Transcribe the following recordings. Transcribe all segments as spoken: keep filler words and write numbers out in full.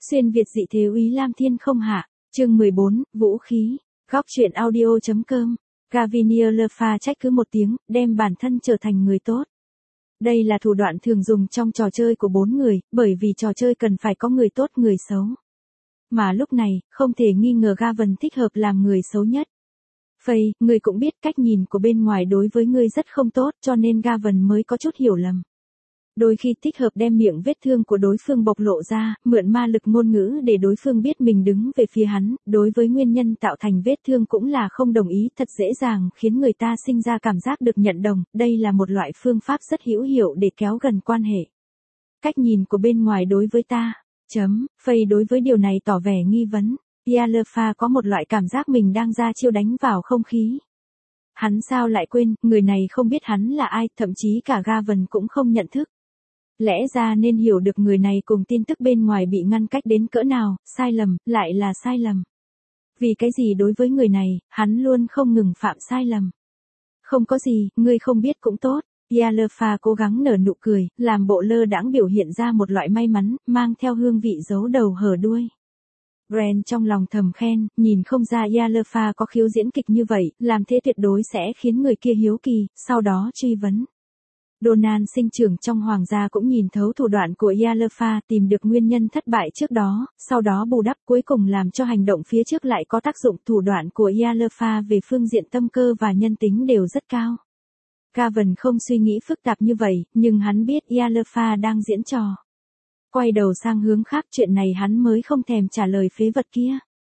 Xuyên Việt dị thế úy Lam Thiên không hạ, chương mười bốn, vũ khí, góc truyện audio.com, Gavinier Le Pha trách cứ một tiếng, đem bản thân trở thành người tốt. Đây là thủ đoạn thường dùng trong trò chơi của bốn người, bởi vì trò chơi cần phải có người tốt người xấu. Mà lúc này, không thể nghi ngờ Gavan thích hợp làm người xấu nhất. Faye, người cũng biết cách nhìn của bên ngoài đối với ngươi rất không tốt cho nên Gavan mới có chút hiểu lầm. Đôi khi thích hợp đem miệng vết thương của đối phương bộc lộ ra, mượn ma lực ngôn ngữ để đối phương biết mình đứng về phía hắn, đối với nguyên nhân tạo thành vết thương cũng là không đồng ý, thật dễ dàng khiến người ta sinh ra cảm giác được nhận đồng, đây là một loại phương pháp rất hữu hiệu để kéo gần quan hệ. Cách nhìn của bên ngoài đối với ta, chấm, Faye đối với điều này tỏ vẻ nghi vấn, Ia Le Pha có một loại cảm giác mình đang ra chiêu đánh vào không khí. Hắn sao lại quên, người này không biết hắn là ai, thậm chí cả Gavan cũng không nhận thức. Lẽ ra nên hiểu được người này cùng tin tức bên ngoài bị ngăn cách đến cỡ nào, sai lầm, lại là sai lầm. Vì cái gì đối với người này, hắn luôn không ngừng phạm sai lầm. Không có gì, ngươi không biết cũng tốt. Ia Le Pha cố gắng nở nụ cười, làm bộ lơ đãng biểu hiện ra một loại may mắn, mang theo hương vị giấu đầu hở đuôi. Bran trong lòng thầm khen, nhìn không ra Ia Le Pha có khiếu diễn kịch như vậy, làm thế tuyệt đối sẽ khiến người kia hiếu kỳ, sau đó truy vấn. Donan sinh trưởng trong hoàng gia cũng nhìn thấu thủ đoạn của Ia Le Pha, tìm được nguyên nhân thất bại trước đó, sau đó bù đắp cuối cùng làm cho hành động phía trước lại có tác dụng. Thủ đoạn của Ia Le Pha về phương diện tâm cơ và nhân tính đều rất cao. Gavan không suy nghĩ phức tạp như vậy, nhưng hắn biết Ia Le Pha đang diễn trò. Quay đầu sang hướng khác, chuyện này hắn mới không thèm trả lời phế vật kia.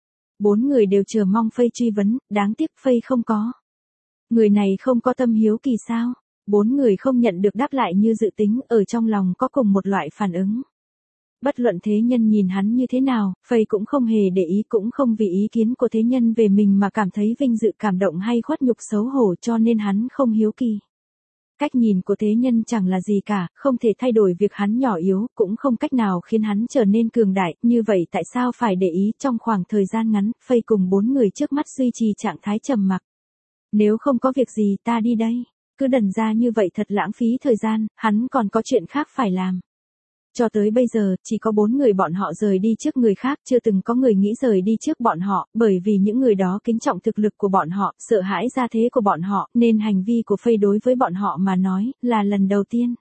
Bốn người đều chờ mong Faye truy vấn, đáng tiếc Faye không có. Người này không có tâm hiếu kỳ sao? Bốn người không nhận được đáp lại như dự tính, ở trong lòng có cùng một loại phản ứng. Bất luận thế nhân nhìn hắn như thế nào, Faye cũng không hề để ý, cũng không vì ý kiến của thế nhân về mình mà cảm thấy vinh dự, cảm động hay khuất nhục xấu hổ, cho nên hắn không hiếu kỳ. Cách nhìn của thế nhân chẳng là gì cả, không thể thay đổi việc hắn nhỏ yếu, cũng không cách nào khiến hắn trở nên cường đại, như vậy tại sao phải để ý? Trong khoảng thời gian ngắn, Faye cùng bốn người trước mắt duy trì trạng thái trầm mặc. Nếu không có việc gì ta đi đây. Cứ đần ra như vậy thật lãng phí thời gian, hắn còn có chuyện khác phải làm. Cho tới bây giờ, chỉ có bốn người bọn họ rời đi trước người khác, chưa từng có người nghĩ rời đi trước bọn họ, bởi vì những người đó kính trọng thực lực của bọn họ, sợ hãi gia thế của bọn họ, nên hành vi của Faye đối với bọn họ mà nói, là lần đầu tiên.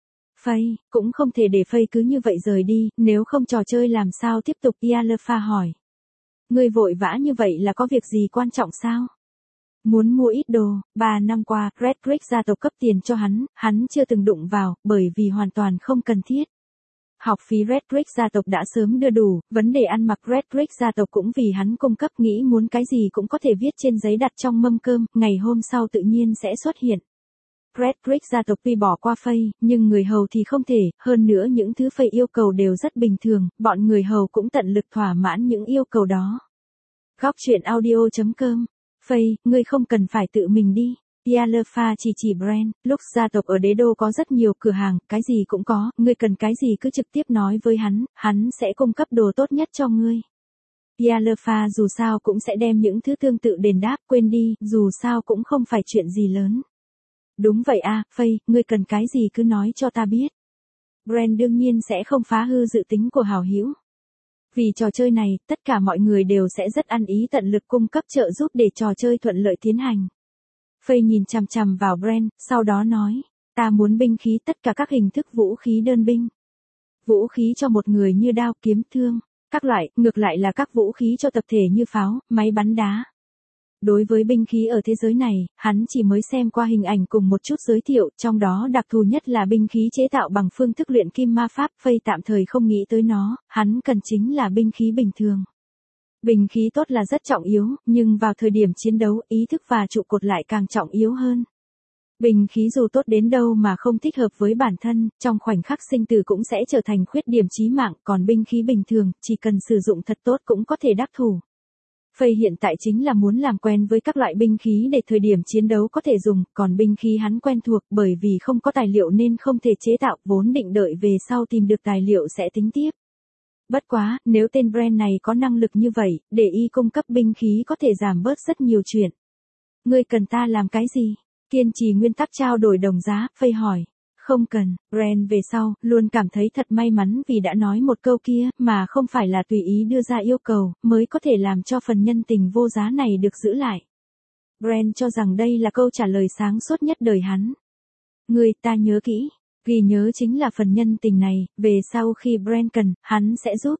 Faye, cũng không thể để Faye cứ như vậy rời đi, nếu không trò chơi làm sao tiếp tục? Ia Le Pha hỏi. Ngươi vội vã như vậy là có việc gì quan trọng sao? Muốn mua ít đồ, ba năm qua, Red Brick gia tộc cấp tiền cho hắn, hắn chưa từng đụng vào, bởi vì hoàn toàn không cần thiết. Học phí Red Brick gia tộc đã sớm đưa đủ, vấn đề ăn mặc Red Brick gia tộc cũng vì hắn cung cấp, nghĩ muốn cái gì cũng có thể viết trên giấy đặt trong mâm cơm, ngày hôm sau tự nhiên sẽ xuất hiện. Red Brick gia tộc tuy bỏ qua Faye, nhưng người hầu thì không thể, hơn nữa những thứ Faye yêu cầu đều rất bình thường, bọn người hầu cũng tận lực thỏa mãn những yêu cầu đó. Góc truyện audio.com. Faye, ngươi không cần phải tự mình đi. Ia Le Pha chỉ chỉ Bran, lúc gia tộc ở đế đô có rất nhiều cửa hàng, cái gì cũng có, ngươi cần cái gì cứ trực tiếp nói với hắn, hắn sẽ cung cấp đồ tốt nhất cho ngươi. Ia Le Pha dù sao cũng sẽ đem những thứ tương tự đền đáp, quên đi, dù sao cũng không phải chuyện gì lớn. Đúng vậy à, Faye, ngươi cần cái gì cứ nói cho ta biết. Bran đương nhiên sẽ không phá hư dự tính của hảo hữu. Vì trò chơi này, tất cả mọi người đều sẽ rất ăn ý tận lực cung cấp trợ giúp để trò chơi thuận lợi tiến hành. Faye nhìn chằm chằm vào Bran, sau đó nói, ta muốn binh khí, tất cả các hình thức vũ khí đơn binh. Vũ khí cho một người như đao, kiếm, thương, các loại, ngược lại là các vũ khí cho tập thể như pháo, máy bắn đá. Đối với binh khí ở thế giới này, hắn chỉ mới xem qua hình ảnh cùng một chút giới thiệu, trong đó đặc thù nhất là binh khí chế tạo bằng phương thức luyện kim ma pháp. Faye tạm thời không nghĩ tới nó, hắn cần chính là binh khí bình thường. Binh khí tốt là rất trọng yếu, nhưng vào thời điểm chiến đấu, ý thức và trụ cột lại càng trọng yếu hơn. Binh khí dù tốt đến đâu mà không thích hợp với bản thân, trong khoảnh khắc sinh tử cũng sẽ trở thành khuyết điểm chí mạng, còn binh khí bình thường, chỉ cần sử dụng thật tốt cũng có thể đắc thủ. Faye hiện tại chính là muốn làm quen với các loại binh khí để thời điểm chiến đấu có thể dùng, còn binh khí hắn quen thuộc, bởi vì không có tài liệu nên không thể chế tạo, vốn định đợi về sau tìm được tài liệu sẽ tính tiếp. Bất quá, nếu tên Bran này có năng lực như vậy, để y cung cấp binh khí có thể giảm bớt rất nhiều chuyện. Ngươi cần ta làm cái gì? Kiên trì nguyên tắc trao đổi đồng giá, Faye hỏi. Không cần, Brand về sau, luôn cảm thấy thật may mắn vì đã nói một câu kia, mà không phải là tùy ý đưa ra yêu cầu, mới có thể làm cho phần nhân tình vô giá này được giữ lại. Brand cho rằng đây là câu trả lời sáng suốt nhất đời hắn. Người ta nhớ kỹ, ghi nhớ chính là phần nhân tình này, về sau khi Brand cần, hắn sẽ giúp.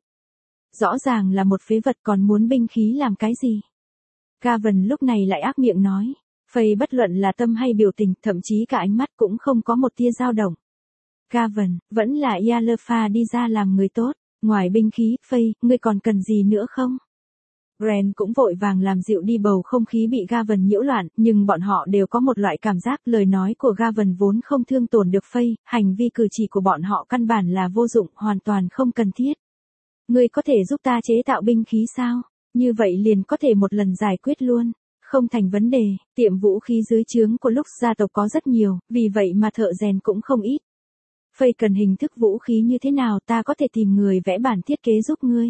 Rõ ràng là một phế vật còn muốn binh khí làm cái gì. Gavan lúc này lại ác miệng nói. Faye bất luận là tâm hay biểu tình, thậm chí cả ánh mắt cũng không có một tia dao động. Gavan, vẫn là Ialefa đi ra làm người tốt, ngoài binh khí, Faye, ngươi còn cần gì nữa không? Brand cũng vội vàng làm dịu đi bầu không khí bị Gavan nhiễu loạn, nhưng bọn họ đều có một loại cảm giác lời nói của Gavan vốn không thương tổn được Faye, hành vi cử chỉ của bọn họ căn bản là vô dụng, hoàn toàn không cần thiết. Ngươi có thể giúp ta chế tạo binh khí sao? Như vậy liền có thể một lần giải quyết luôn. Không thành vấn đề, tiệm vũ khí dưới trướng của Lux gia tộc có rất nhiều, vì vậy mà thợ rèn cũng không ít. Faye cần hình thức vũ khí như thế nào ta có thể tìm người vẽ bản thiết kế giúp ngươi.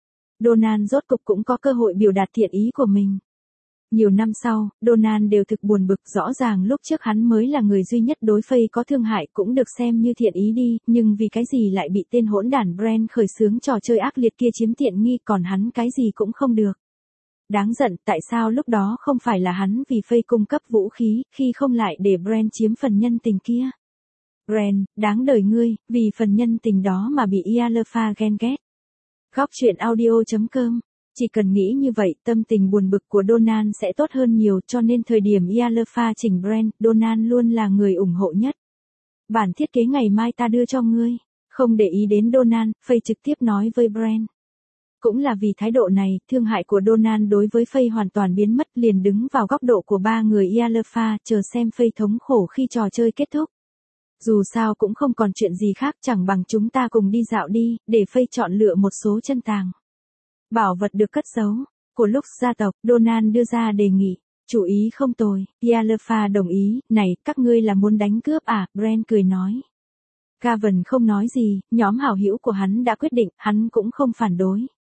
Donan rốt cục cũng có cơ hội biểu đạt thiện ý của mình. Nhiều năm sau, Donan đều thực buồn bực, rõ ràng lúc trước hắn mới là người duy nhất đối Faye có thương hại cũng được xem như thiện ý đi, nhưng vì cái gì lại bị tên hỗn đản Brand khởi xướng trò chơi ác liệt kia chiếm tiện nghi, còn hắn cái gì cũng không được. Đáng giận, tại sao lúc đó không phải là hắn vì Faye cung cấp vũ khí, khi không lại để Brand chiếm phần nhân tình kia. Brand, đáng đời ngươi, vì phần nhân tình đó mà bị Ialefa ghen ghét. Góc truyện audio chấm com. Chỉ cần nghĩ như vậy, tâm tình buồn bực của Donan sẽ tốt hơn nhiều, cho nên thời điểm Ialefa chỉnh Brand, Donan luôn là người ủng hộ nhất. Bản thiết kế ngày mai ta đưa cho ngươi. Không để ý đến Donan, Faye trực tiếp nói với Brand. Cũng là vì thái độ này, thương hại của Donan đối với Faye hoàn toàn biến mất, liền đứng vào góc độ của ba người Ialefa, chờ xem Faye thống khổ khi trò chơi kết thúc. Dù sao cũng không còn chuyện gì khác, chẳng bằng chúng ta cùng đi dạo đi, để Faye chọn lựa một số chân tàng. Bảo vật được cất giấu, của Lux gia tộc, Donan đưa ra đề nghị. Chủ ý không tồi, Ialefa đồng ý, này, các ngươi là muốn đánh cướp à, Brand cười nói. Gavan không nói gì, nhóm hảo hữu của hắn đã quyết định, hắn cũng không phản đối.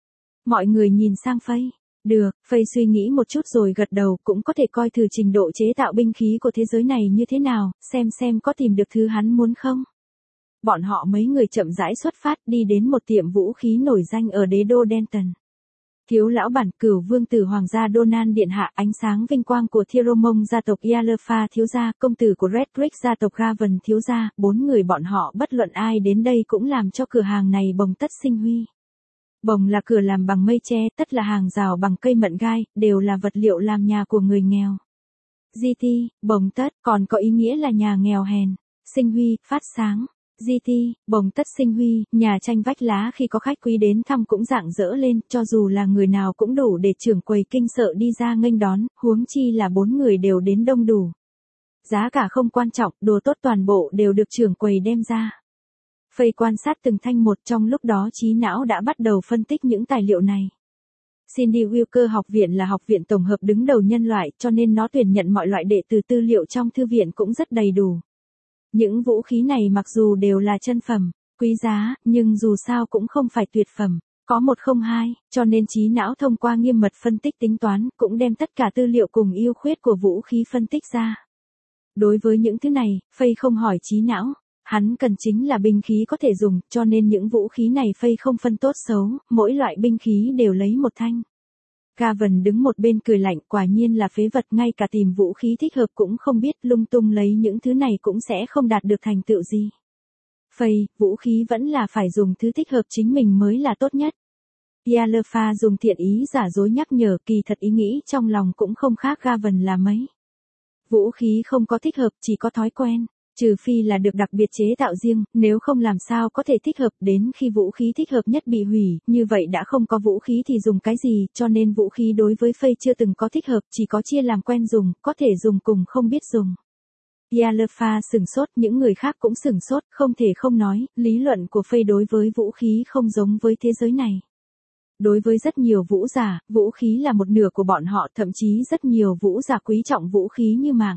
Mọi người nhìn sang Faye. Được, Faye suy nghĩ một chút rồi gật đầu, cũng có thể coi thử trình độ chế tạo binh khí của thế giới này như thế nào, xem xem có tìm được thứ hắn muốn không. Bọn họ mấy người chậm rãi xuất phát đi đến một tiệm vũ khí nổi danh ở đế đô Denton. Thiếu lão bản cửu vương tử hoàng gia Donan điện hạ, ánh sáng vinh quang của Thieromong gia tộc Ialefa thiếu gia, công tử của Red Rick gia tộc Gavan thiếu gia, bốn người bọn họ bất luận ai đến đây cũng làm cho cửa hàng này bồng tất sinh huy. Bồng là cửa làm bằng mây tre, tất là hàng rào bằng cây mận gai, đều là vật liệu làm nhà của người nghèo. giê tê, bồng tất, còn có ý nghĩa là nhà nghèo hèn. Sinh huy, phát sáng. giê tê, bồng tất sinh huy, nhà tranh vách lá khi có khách quý đến thăm cũng rạng rỡ lên, cho dù là người nào cũng đủ để trưởng quầy kinh sợ đi ra nghênh đón, huống chi là bốn người đều đến đông đủ. Giá cả không quan trọng, đồ tốt toàn bộ đều được trưởng quầy đem ra. Faye quan sát từng thanh một, trong lúc đó trí não đã bắt đầu phân tích những tài liệu này. Cindy Wilker học viện là học viện tổng hợp đứng đầu nhân loại, cho nên nó tuyển nhận mọi loại đệ tử, tư liệu trong thư viện cũng rất đầy đủ. Những vũ khí này mặc dù đều là chân phẩm, quý giá, nhưng dù sao cũng không phải tuyệt phẩm, có một không hai, cho nên trí não thông qua nghiêm mật phân tích tính toán, cũng đem tất cả tư liệu cùng ưu khuyết của vũ khí phân tích ra. Đối với những thứ này, Faye không hỏi trí não. Hắn cần chính là binh khí có thể dùng, cho nên những vũ khí này Faye không phân tốt xấu, mỗi loại binh khí đều lấy một thanh. Gavan đứng một bên cười lạnh, quả nhiên là phế vật, ngay cả tìm vũ khí thích hợp cũng không biết, lung tung lấy những thứ này cũng sẽ không đạt được thành tựu gì. Faye, vũ khí vẫn là phải dùng thứ thích hợp chính mình mới là tốt nhất. Ialefa dùng thiện ý giả dối nhắc nhở, kỳ thật ý nghĩ trong lòng cũng không khác Gavan là mấy. Vũ khí không có thích hợp, chỉ có thói quen. Trừ phi là được đặc biệt chế tạo riêng, nếu không làm sao có thể thích hợp, đến khi vũ khí thích hợp nhất bị hủy, như vậy đã không có vũ khí thì dùng cái gì, cho nên vũ khí đối với Faye chưa từng có thích hợp, chỉ có chia làm quen dùng, có thể dùng cùng không biết dùng. Ialefa sửng sốt, những người khác cũng sửng sốt, không thể không nói, lý luận của Faye đối với vũ khí không giống với thế giới này. Đối với rất nhiều vũ giả, vũ khí là một nửa của bọn họ, thậm chí rất nhiều vũ giả quý trọng vũ khí như mạng.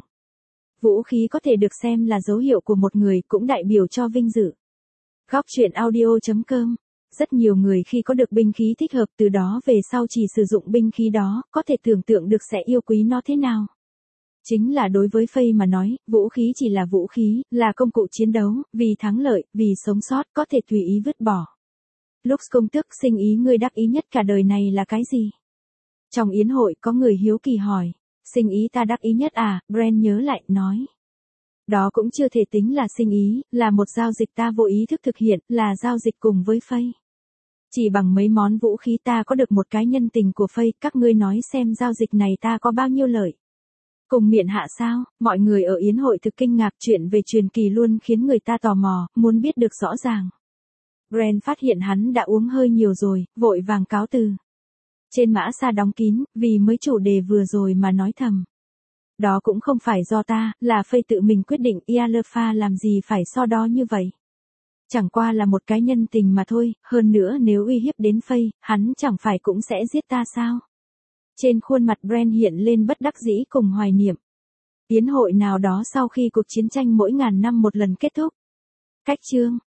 Vũ khí có thể được xem là dấu hiệu của một người, cũng đại biểu cho vinh dự. Góc truyện audio chấm com. Rất nhiều người khi có được binh khí thích hợp, từ đó về sau chỉ sử dụng binh khí đó, có thể tưởng tượng được sẽ yêu quý nó thế nào. Chính là đối với Faye mà nói, vũ khí chỉ là vũ khí, là công cụ chiến đấu, vì thắng lợi, vì sống sót, có thể tùy ý vứt bỏ. Lux công tước, sinh ý ngươi đắc ý nhất cả đời này là cái gì? Trong yến hội có người hiếu kỳ hỏi. Sinh ý ta đắc ý nhất à, Bran nhớ lại, nói. Đó cũng chưa thể tính là sinh ý, là một giao dịch ta vô ý thức thực hiện, là giao dịch cùng với Faye. Chỉ bằng mấy món vũ khí ta có được một cái nhân tình của Faye, các ngươi nói xem giao dịch này ta có bao nhiêu lợi. Cùng miệng hạ sao, mọi người ở yến hội thực kinh ngạc, chuyện về truyền kỳ luôn khiến người ta tò mò, muốn biết được rõ ràng. Bran phát hiện hắn đã uống hơi nhiều rồi, vội vàng cáo từ. Trên mã xa đóng kín, vì mới chủ đề vừa rồi mà nói thầm. Đó cũng không phải do ta, là Faye tự mình quyết định, Ialefa làm gì phải so đo như vậy. Chẳng qua là một cái nhân tình mà thôi, hơn nữa nếu uy hiếp đến Faye, hắn chẳng phải cũng sẽ giết ta sao? Trên khuôn mặt Bran hiện lên bất đắc dĩ cùng hoài niệm. Yến hội nào đó sau khi cuộc chiến tranh mỗi ngàn năm một lần kết thúc. Cách chương